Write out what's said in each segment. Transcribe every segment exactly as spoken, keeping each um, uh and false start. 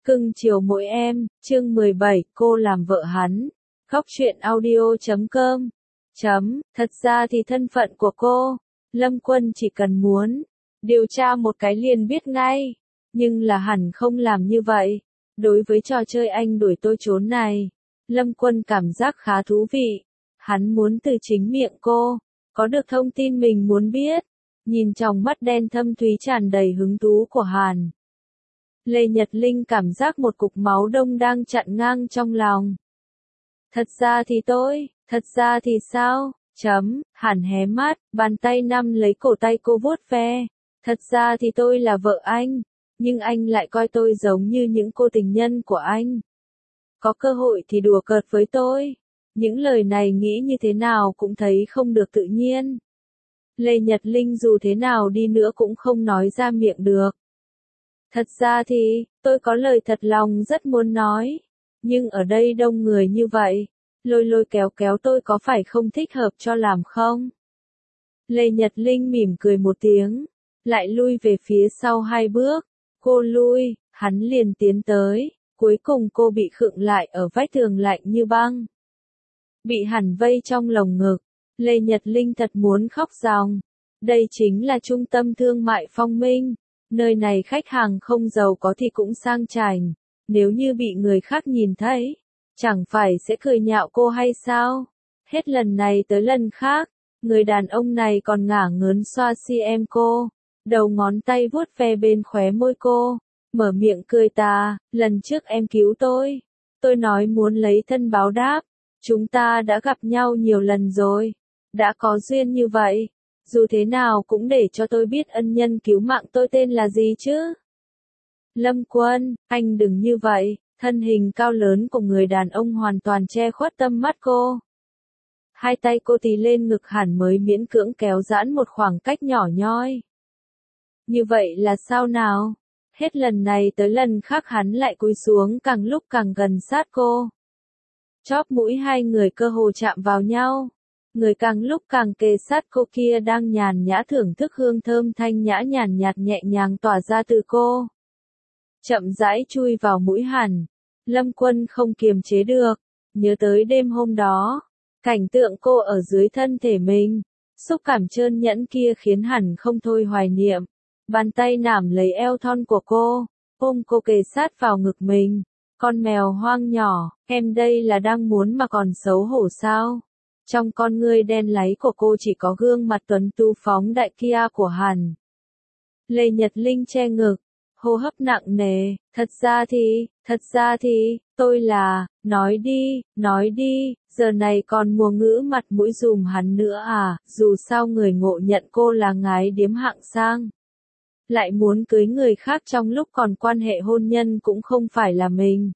Cưng chiều mỗi em, chương mười bảy, cô làm vợ hắn. Góc truyện audio chấm com. Chấm, thật ra thì thân phận của cô, Lâm Quân chỉ cần muốn điều tra một cái liền biết ngay, nhưng là hẳn không làm như vậy. Đối với trò chơi anh đuổi tôi trốn này, Lâm Quân cảm giác khá thú vị. Hắn muốn từ chính miệng cô có được thông tin mình muốn biết. Nhìn trong mắt đen thâm thúy tràn đầy hứng thú của Hàn Lê Nhật Linh cảm giác một cục máu đông đang chặn ngang trong lòng. Thật ra thì tôi, thật ra thì sao? Chấm, Hàn hé mắt, bàn tay nắm lấy cổ tay cô vuốt ve. Thật ra thì tôi là vợ anh, nhưng anh lại coi tôi giống như những cô tình nhân của anh. Có cơ hội thì đùa cợt với tôi. Những lời này nghĩ như thế nào cũng thấy không được tự nhiên. Lê Nhật Linh dù thế nào đi nữa cũng không nói ra miệng được. Thật ra thì, tôi có lời thật lòng rất muốn nói. Nhưng ở đây đông người như vậy, lôi lôi kéo kéo tôi có phải không thích hợp cho làm không? Lê Nhật Linh mỉm cười một tiếng, lại lui về phía sau hai bước. Cô lui, hắn liền tiến tới, cuối cùng cô bị khựng lại ở vách tường lạnh như băng. Bị hắn vây trong lồng ngực, Lê Nhật Linh thật muốn khóc ròng. Đây chính là trung tâm thương mại Phong Minh. Nơi này khách hàng không giàu có thì cũng sang chảnh. Nếu như bị người khác nhìn thấy, chẳng phải sẽ cười nhạo cô hay sao? Hết lần này tới lần khác, người đàn ông này còn ngả ngớn xoa si em cô. Đầu ngón tay vuốt ve bên khóe môi cô, mở miệng cười tà, lần trước em cứu tôi. Tôi nói muốn lấy thân báo đáp. Chúng ta đã gặp nhau nhiều lần rồi. Đã có duyên như vậy. Dù thế nào cũng để cho tôi biết ân nhân cứu mạng tôi tên là gì chứ. Lâm Quân, anh đừng như vậy. Thân hình cao lớn của người đàn ông hoàn toàn che khuất tầm mắt cô. Hai tay cô tì lên ngực hẳn mới miễn cưỡng kéo giãn một khoảng cách nhỏ nhoi. Như vậy là sao nào? Hết lần này tới lần khác hắn lại cúi xuống càng lúc càng gần sát cô. Chóp mũi hai người cơ hồ chạm vào nhau. Người càng lúc càng kề sát cô kia đang nhàn nhã thưởng thức hương thơm thanh nhã nhàn nhạt nhẹ nhàng tỏa ra từ cô. Chậm rãi chui vào mũi Hàn. Lâm Quân không kiềm chế được. Nhớ tới đêm hôm đó. Cảnh tượng cô ở dưới thân thể mình. Xúc cảm trơn nhẵn kia khiến Hàn không thôi hoài niệm. Bàn tay nảm lấy eo thon của cô. Ôm cô kề sát vào ngực mình. Con mèo hoang nhỏ, em đây là đang muốn mà còn xấu hổ sao? Trong con ngươi đen láy của cô chỉ có gương mặt tuấn tú phóng đại kia của Hàn Lê Nhật Linh che ngực, hô hấp nặng nề, thật ra thì, thật ra thì, tôi là, nói đi, nói đi, giờ này còn mua ngữ mặt mũi dùm hắn nữa à, dù sao người ngộ nhận cô là gái điếm hạng sang. Lại muốn cưới người khác trong lúc còn quan hệ hôn nhân cũng không phải là mình.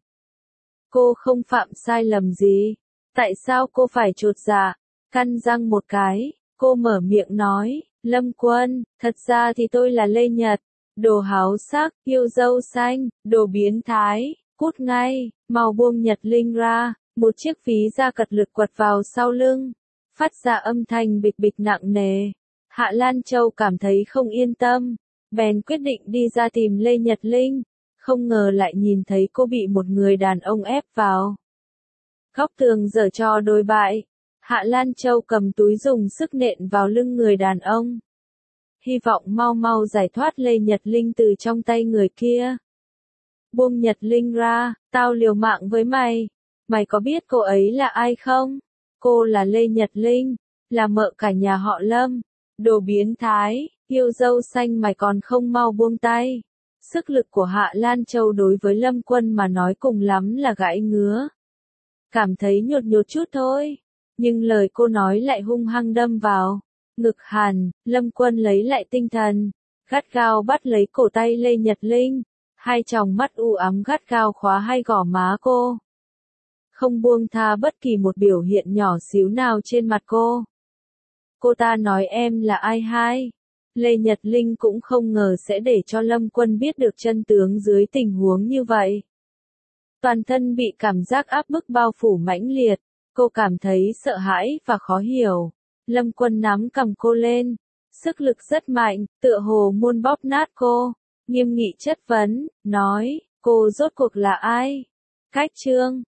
Cô không phạm sai lầm gì. Tại sao cô phải chột dạ? Căn răng một cái, cô mở miệng nói, Lâm Quân, thật ra thì tôi là Lê Nhật. Đồ háo sắc, yêu dâu xanh, đồ biến thái, cút ngay, mau buông Nhật Linh ra. Một chiếc ví da cật lực quật vào sau lưng, phát ra âm thanh bịch bịch nặng nề. Hạ Lan Châu cảm thấy không yên tâm. Bèn quyết định đi ra tìm Lê Nhật Linh, không ngờ lại nhìn thấy cô bị một người đàn ông ép vào. Góc tường giở trò đồi bại, Hạ Lan Châu cầm túi dùng sức nện vào lưng người đàn ông. Hy vọng mau mau giải thoát Lê Nhật Linh từ trong tay người kia. Buông Nhật Linh ra, tao liều mạng với mày. Mày có biết cô ấy là ai không? Cô là Lê Nhật Linh, là mợ cả nhà họ Lâm. Đồ biến thái. Yêu dâu xanh mày còn không mau buông tay. Sức lực của Hạ Lan Châu đối với Lâm Quân mà nói cùng lắm là gãi ngứa. Cảm thấy nhột nhột chút thôi. Nhưng lời cô nói lại hung hăng đâm vào ngực Hàn. Lâm Quân lấy lại tinh thần, gắt gao bắt lấy cổ tay Lê Nhật Linh. Hai tròng mắt u ám gắt gao khóa hai gò má cô. Không buông tha bất kỳ một biểu hiện nhỏ xíu nào trên mặt cô. Cô ta nói em là ai hai? Lê Nhật Linh cũng không ngờ sẽ để cho Lâm Quân biết được chân tướng dưới tình huống như vậy. Toàn thân bị cảm giác áp bức bao phủ mãnh liệt, cô cảm thấy sợ hãi và khó hiểu. Lâm Quân nắm cầm cô lên, sức lực rất mạnh, tựa hồ muốn bóp nát cô, nghiêm nghị chất vấn, nói, Cô rốt cuộc là ai? Cách chương